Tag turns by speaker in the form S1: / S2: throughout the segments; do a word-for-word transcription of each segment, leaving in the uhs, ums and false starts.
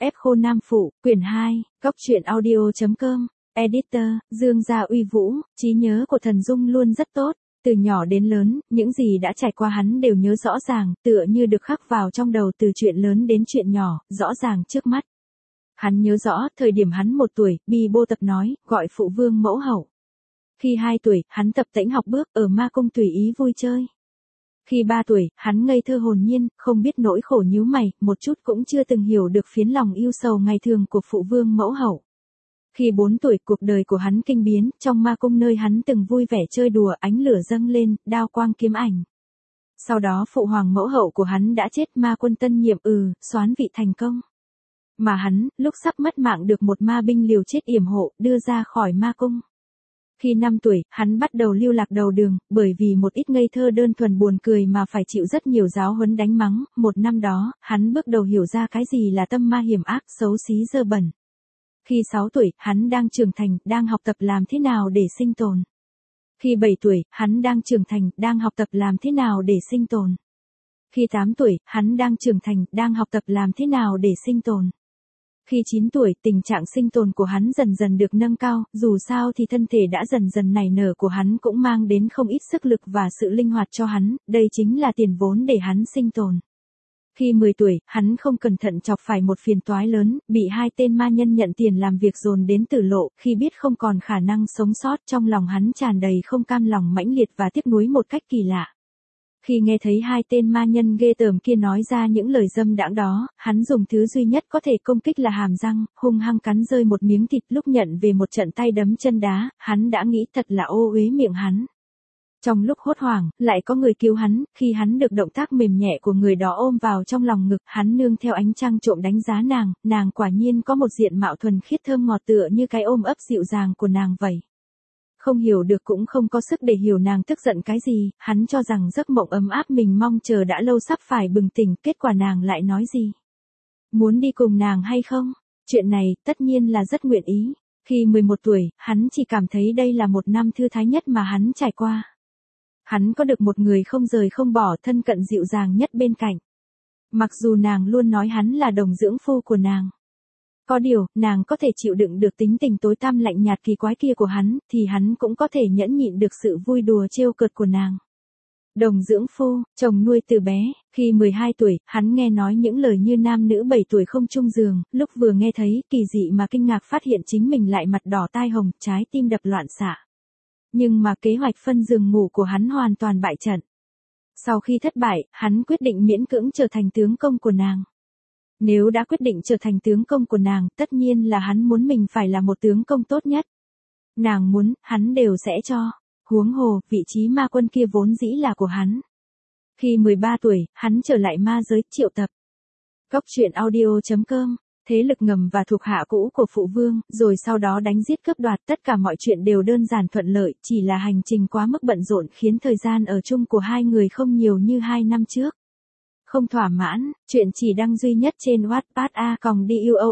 S1: ép khô Nam Phụ, quyển hai, góc truyện audio chấm com, editor, Dương Gia Uy Vũ, trí nhớ của Thần Dung luôn rất tốt. Từ nhỏ đến lớn, những gì đã trải qua hắn đều nhớ rõ ràng, tựa như được khắc vào trong đầu từ chuyện lớn đến chuyện nhỏ, rõ ràng trước mắt. Hắn nhớ rõ, thời điểm hắn một tuổi, Bi Bô tập nói, gọi phụ vương mẫu hậu. Khi hai tuổi, hắn tập tễnh học bước, ở ma cung tùy ý vui chơi. Khi ba tuổi, hắn ngây thơ hồn nhiên, không biết nỗi khổ nhíu mày, một chút cũng chưa từng hiểu được phiến lòng yêu sầu ngày thường của phụ vương mẫu hậu. Khi bốn tuổi, cuộc đời của hắn kinh biến, trong ma cung nơi hắn từng vui vẻ chơi đùa, ánh lửa dâng lên, đao quang kiếm ảnh. Sau đó phụ hoàng mẫu hậu của hắn đã chết, ma quân tân nhiệm ừ, soán vị thành công. Mà hắn, lúc sắp mất mạng được một ma binh liều chết yểm hộ, đưa ra khỏi ma cung. Khi năm tuổi, hắn bắt đầu lưu lạc đầu đường, bởi vì một ít ngây thơ đơn thuần buồn cười mà phải chịu rất nhiều giáo huấn đánh mắng. Một năm đó, hắn bước đầu hiểu ra cái gì là tâm ma hiểm ác, xấu xí dơ bẩn. Khi sáu tuổi, hắn đang trưởng thành, đang học tập làm thế nào để sinh tồn. Khi bảy tuổi, hắn đang trưởng thành, đang học tập làm thế nào để sinh tồn. Khi tám tuổi, hắn đang trưởng thành, đang học tập làm thế nào để sinh tồn. Khi chín tuổi, tình trạng sinh tồn của hắn dần dần được nâng cao, dù sao thì thân thể đã dần dần nảy nở của hắn cũng mang đến không ít sức lực và sự linh hoạt cho hắn, đây chính là tiền vốn để hắn sinh tồn. Khi mười tuổi, hắn không cẩn thận chọc phải một phiền toái lớn, bị hai tên ma nhân nhận tiền làm việc dồn đến tử lộ, khi biết không còn khả năng sống sót, trong lòng hắn tràn đầy không cam lòng mãnh liệt và tiếc nuối một cách kỳ lạ. Khi nghe thấy hai tên ma nhân ghê tởm kia nói ra những lời dâm đãng đó, hắn dùng thứ duy nhất có thể công kích là hàm răng, hung hăng cắn rơi một miếng thịt. Lúc nhận về một trận tay đấm chân đá, hắn đã nghĩ thật là ô uế miệng hắn. Trong lúc hốt hoảng, lại có người cứu hắn, khi hắn được động tác mềm nhẹ của người đó ôm vào trong lòng ngực, hắn nương theo ánh trăng trộm đánh giá nàng, nàng quả nhiên có một diện mạo thuần khiết thơm ngọt tựa như cái ôm ấp dịu dàng của nàng vậy. Không hiểu được cũng không có sức để hiểu nàng tức giận cái gì, hắn cho rằng giấc mộng ấm áp mình mong chờ đã lâu sắp phải bừng tỉnh, kết quả nàng lại nói gì? Muốn đi cùng nàng hay không? Chuyện này, tất nhiên là rất nguyện ý. Khi mười một tuổi, hắn chỉ cảm thấy đây là một năm thư thái nhất mà hắn trải qua. Hắn có được một người không rời không bỏ, thân cận dịu dàng nhất bên cạnh. Mặc dù nàng luôn nói hắn là đồng dưỡng phu của nàng. Có điều, nàng có thể chịu đựng được tính tình tối tăm lạnh nhạt kỳ quái kia của hắn, thì hắn cũng có thể nhẫn nhịn được sự vui đùa trêu cợt của nàng. Đồng dưỡng phu, chồng nuôi từ bé, khi mười hai tuổi, hắn nghe nói những lời như nam nữ bảy tuổi không chung giường, lúc vừa nghe thấy, kỳ dị mà kinh ngạc phát hiện chính mình lại mặt đỏ tai hồng, trái tim đập loạn xạ. Nhưng mà kế hoạch phân giường ngủ của hắn hoàn toàn bại trận. Sau khi thất bại, hắn quyết định miễn cưỡng trở thành tướng công của nàng. Nếu đã quyết định trở thành tướng công của nàng, tất nhiên là hắn muốn mình phải là một tướng công tốt nhất. Nàng muốn, hắn đều sẽ cho. Huống hồ, vị trí ma quân kia vốn dĩ là của hắn. Khi mười ba tuổi, hắn trở lại ma giới, triệu tập. Góc truyện audio chấm com, thế lực ngầm và thuộc hạ cũ của phụ vương, rồi sau đó đánh giết cướp đoạt, tất cả mọi chuyện đều đơn giản thuận lợi, chỉ là hành trình quá mức bận rộn khiến thời gian ở chung của hai người không nhiều như hai năm trước. Không thỏa mãn, chuyện chỉ đăng duy nhất trên Wattpad a còng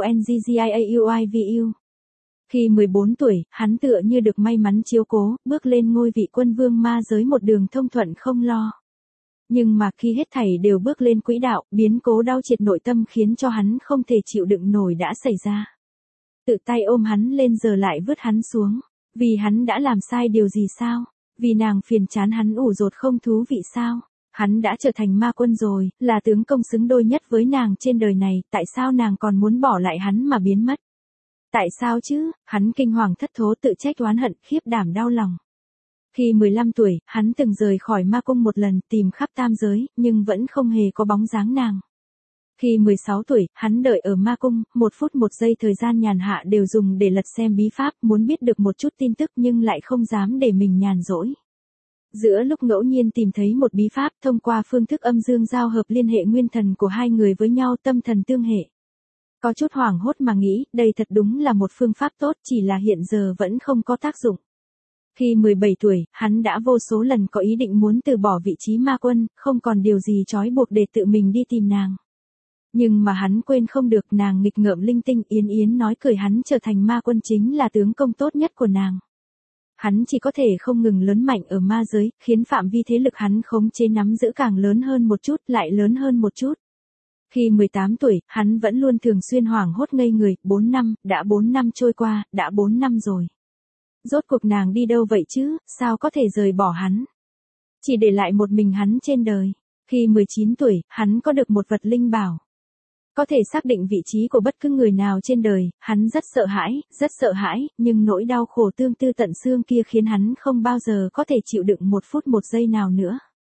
S1: duongziauivu. Khi mười bốn tuổi, hắn tựa như được may mắn chiếu cố, bước lên ngôi vị quân vương ma giới một đường thông thuận không lo. Nhưng mà khi hết thảy đều bước lên quỹ đạo, biến cố đau triệt nội tâm khiến cho hắn không thể chịu đựng nổi đã xảy ra. Tự tay ôm hắn lên giờ lại vứt hắn xuống. Vì hắn đã làm sai điều gì sao? Vì nàng phiền chán hắn ủ rột không thú vị sao? Hắn đã trở thành ma quân rồi, là tướng công xứng đôi nhất với nàng trên đời này, tại sao nàng còn muốn bỏ lại hắn mà biến mất? Tại sao chứ? Hắn kinh hoàng thất thố tự trách oán hận, khiếp đảm đau lòng. Khi mười lăm tuổi, hắn từng rời khỏi ma cung một lần, tìm khắp tam giới, nhưng vẫn không hề có bóng dáng nàng. Khi mười sáu tuổi, hắn đợi ở ma cung, một phút một giây thời gian nhàn hạ đều dùng để lật xem bí pháp, muốn biết được một chút tin tức nhưng lại không dám để mình nhàn rỗi. Giữa lúc ngẫu nhiên tìm thấy một bí pháp, thông qua phương thức âm dương giao hợp liên hệ nguyên thần của hai người với nhau, tâm thần tương hệ. Có chút hoảng hốt mà nghĩ, đây thật đúng là một phương pháp tốt, chỉ là hiện giờ vẫn không có tác dụng. Khi mười bảy tuổi, hắn đã vô số lần có ý định muốn từ bỏ vị trí ma quân, không còn điều gì trói buộc để tự mình đi tìm nàng. Nhưng mà hắn quên không được, nàng nghịch ngợm linh tinh, Yến Yến nói cười hắn trở thành ma quân chính là tướng công tốt nhất của nàng. Hắn chỉ có thể không ngừng lớn mạnh ở ma giới, khiến phạm vi thế lực hắn khống chế nắm giữ càng lớn hơn một chút, lại lớn hơn một chút. Khi mười tám tuổi, hắn vẫn luôn thường xuyên hoảng hốt ngây người, bốn năm, đã bốn năm trôi qua, đã bốn năm rồi. Rốt cuộc nàng đi đâu vậy chứ, sao có thể rời bỏ hắn? Chỉ để lại một mình hắn trên đời. Khi mười chín tuổi, hắn có được một vật linh bảo. Có thể xác định vị trí của bất cứ người nào trên đời, hắn rất sợ hãi, rất sợ hãi, nhưng nỗi đau khổ tương tư tận xương kia khiến hắn không bao giờ có thể chịu đựng một phút một giây nào nữa.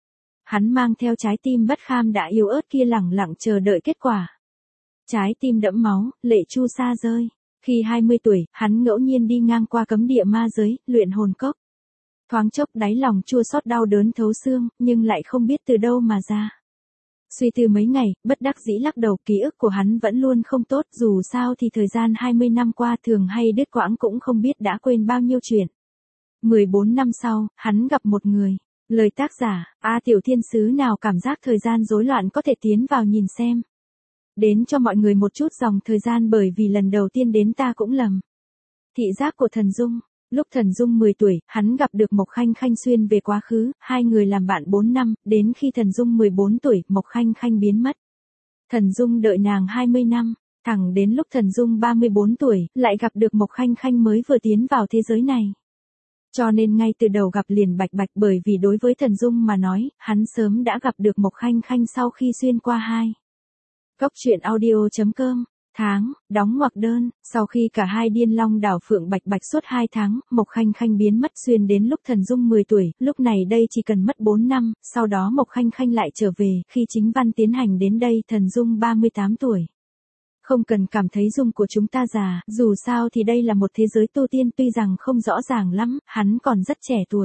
S1: Hắn mang theo trái tim bất kham đã yếu ớt kia lẳng lặng chờ đợi kết quả. Trái tim đẫm máu, lệ chu sa rơi. Khi hai mươi tuổi, hắn ngẫu nhiên đi ngang qua cấm địa ma giới, luyện hồn cốc. Thoáng chốc đáy lòng chua xót đau đớn thấu xương, nhưng lại không biết từ đâu mà ra. Suy tư mấy ngày, bất đắc dĩ lắc đầu, ký ức của hắn vẫn luôn không tốt, dù sao thì thời gian hai mươi năm qua thường hay đứt quãng cũng không biết đã quên bao nhiêu chuyện. mười bốn năm sau, hắn gặp một người. Lời tác giả, A Tiểu Thiên Sứ nào cảm giác thời gian rối loạn có thể tiến vào nhìn xem. Đến cho mọi người một chút dòng thời gian bởi vì lần đầu tiên đến ta cũng lầm. Thị giác của Thần Dung. Lúc Thần Dung mười tuổi, hắn gặp được Mộc Khanh Khanh xuyên về quá khứ, hai người làm bạn bốn năm, đến khi Thần Dung mười bốn tuổi, Mộc Khanh Khanh biến mất. Thần Dung đợi nàng hai mươi năm, thẳng đến lúc Thần Dung ba mươi bốn tuổi, lại gặp được Mộc Khanh Khanh mới vừa tiến vào thế giới này. Cho nên ngay từ đầu gặp liền bạch bạch bởi vì đối với Thần Dung mà nói, hắn sớm đã gặp được Mộc Khanh Khanh sau khi xuyên qua hai. Cốc truyện audio chấm com. Tháng, đóng ngoặc đơn, sau khi cả hai điên long đảo phượng bạch bạch suốt hai tháng, Mộc Khanh Khanh biến mất xuyên đến lúc Thần Dung mười tuổi, lúc này đây chỉ cần mất bốn năm, sau đó Mộc Khanh Khanh lại trở về, khi chính văn tiến hành đến đây Thần Dung ba mươi tám tuổi. Không cần cảm thấy Dung của chúng ta già, dù sao thì đây là một thế giới tu tiên tuy rằng không rõ ràng lắm, hắn còn rất trẻ tuổi.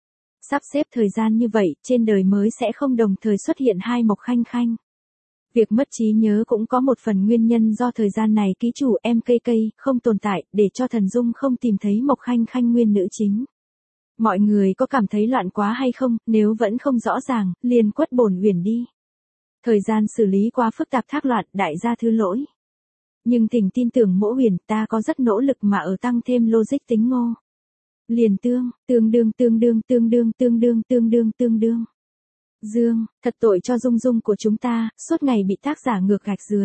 S1: Sắp xếp thời gian như vậy, trên đời mới sẽ không đồng thời xuất hiện hai Mộc Khanh Khanh. Việc mất trí nhớ cũng có một phần nguyên nhân do thời gian này ký chủ em cây cây không tồn tại, để cho Thần Dung không tìm thấy Mộc Khanh Khanh nguyên nữ chính. Mọi người có cảm thấy loạn quá hay không, nếu vẫn không rõ ràng, liền quất bổn uyển đi. Thời gian xử lý quá phức tạp thác loạn, đại gia thứ lỗi. Nhưng thỉnh tin tưởng Mỗ Huyền, ta có rất nỗ lực mà ở tăng thêm logic tính ngô. Liền tương, tương đương tương đương tương đương tương đương tương đương tương đương. Dương, thật tội cho Dung Dung của chúng ta, suốt ngày bị tác giả ngược gạch dưới.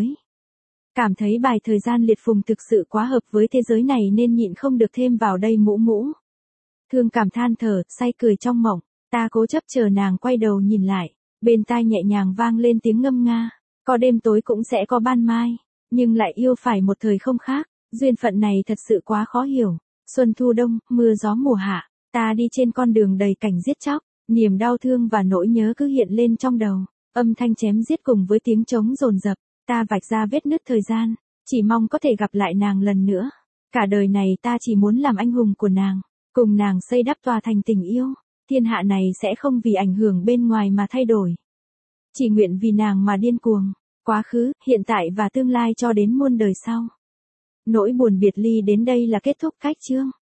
S1: Cảm thấy bài thời gian liệt phùng thực sự quá hợp với thế giới này nên nhịn không được thêm vào đây mũ mũ. Thương cảm than thở, say cười trong mộng, ta cố chấp chờ nàng quay đầu nhìn lại, bên tai nhẹ nhàng vang lên tiếng ngâm nga, có đêm tối cũng sẽ có ban mai, nhưng lại yêu phải một thời không khác, duyên phận này thật sự quá khó hiểu. Xuân thu đông, mưa gió mùa hạ, ta đi trên con đường đầy cảnh giết chóc. Niềm đau thương và nỗi nhớ cứ hiện lên trong đầu, âm thanh chém giết cùng với tiếng trống dồn dập, ta vạch ra vết nứt thời gian, chỉ mong có thể gặp lại nàng lần nữa. Cả đời này ta chỉ muốn làm anh hùng của nàng, cùng nàng xây đắp tòa thành tình yêu, thiên hạ này sẽ không vì ảnh hưởng bên ngoài mà thay đổi. Chỉ nguyện vì nàng mà điên cuồng, quá khứ, hiện tại và tương lai cho đến muôn đời sau. Nỗi buồn biệt ly đến đây là kết thúc cách chương.